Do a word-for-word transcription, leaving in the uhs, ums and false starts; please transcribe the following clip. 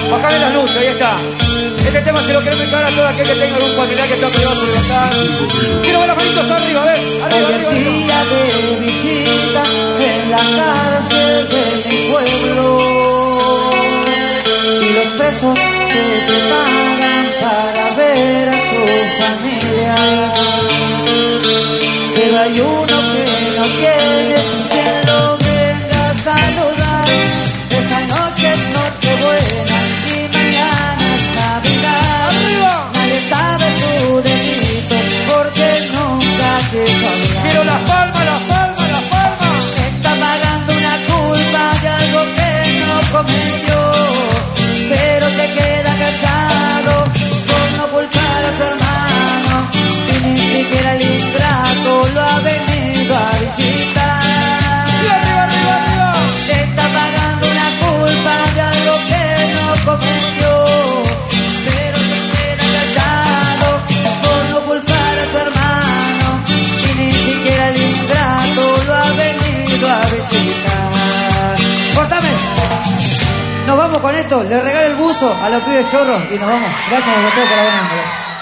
Bajale las luces, ahí está. Este tema se lo quiero dedicar a todo aquel que tenga algún familiar que está privado por libertad. Quiero ver las manitos arriba, a ver. Arriba, Hoy arriba, es día de visita en la cárcel de mi pueblo. Y los presos se preparan para ver a su familia. Pero hay uno que no tiene quien lo venga a saludar. Esta noche es Nochebuena y mañana es Navidad. ¡Arriba! Nadie sabe su delito porque nunca quiso hablar. Quiero las palmas, las palmas, las palmas. Está pagando una culpa de algo que no cometió, pero se queda callado por no culpar a su hermano. Y ni siquiera el ingrato lo ha venido a visitar. Arriba, arriba, arriba. Está pagando una culpa de algo que no cometió, pero se queda callado por no culpar a su hermano. Y ni siquiera el ingrato lo ha venido a visitar. ¡Córtame! Nos vamos con esto. Le regalo el buzo a los pibes chorros y nos vamos. Gracias a ustedes por la buena onda.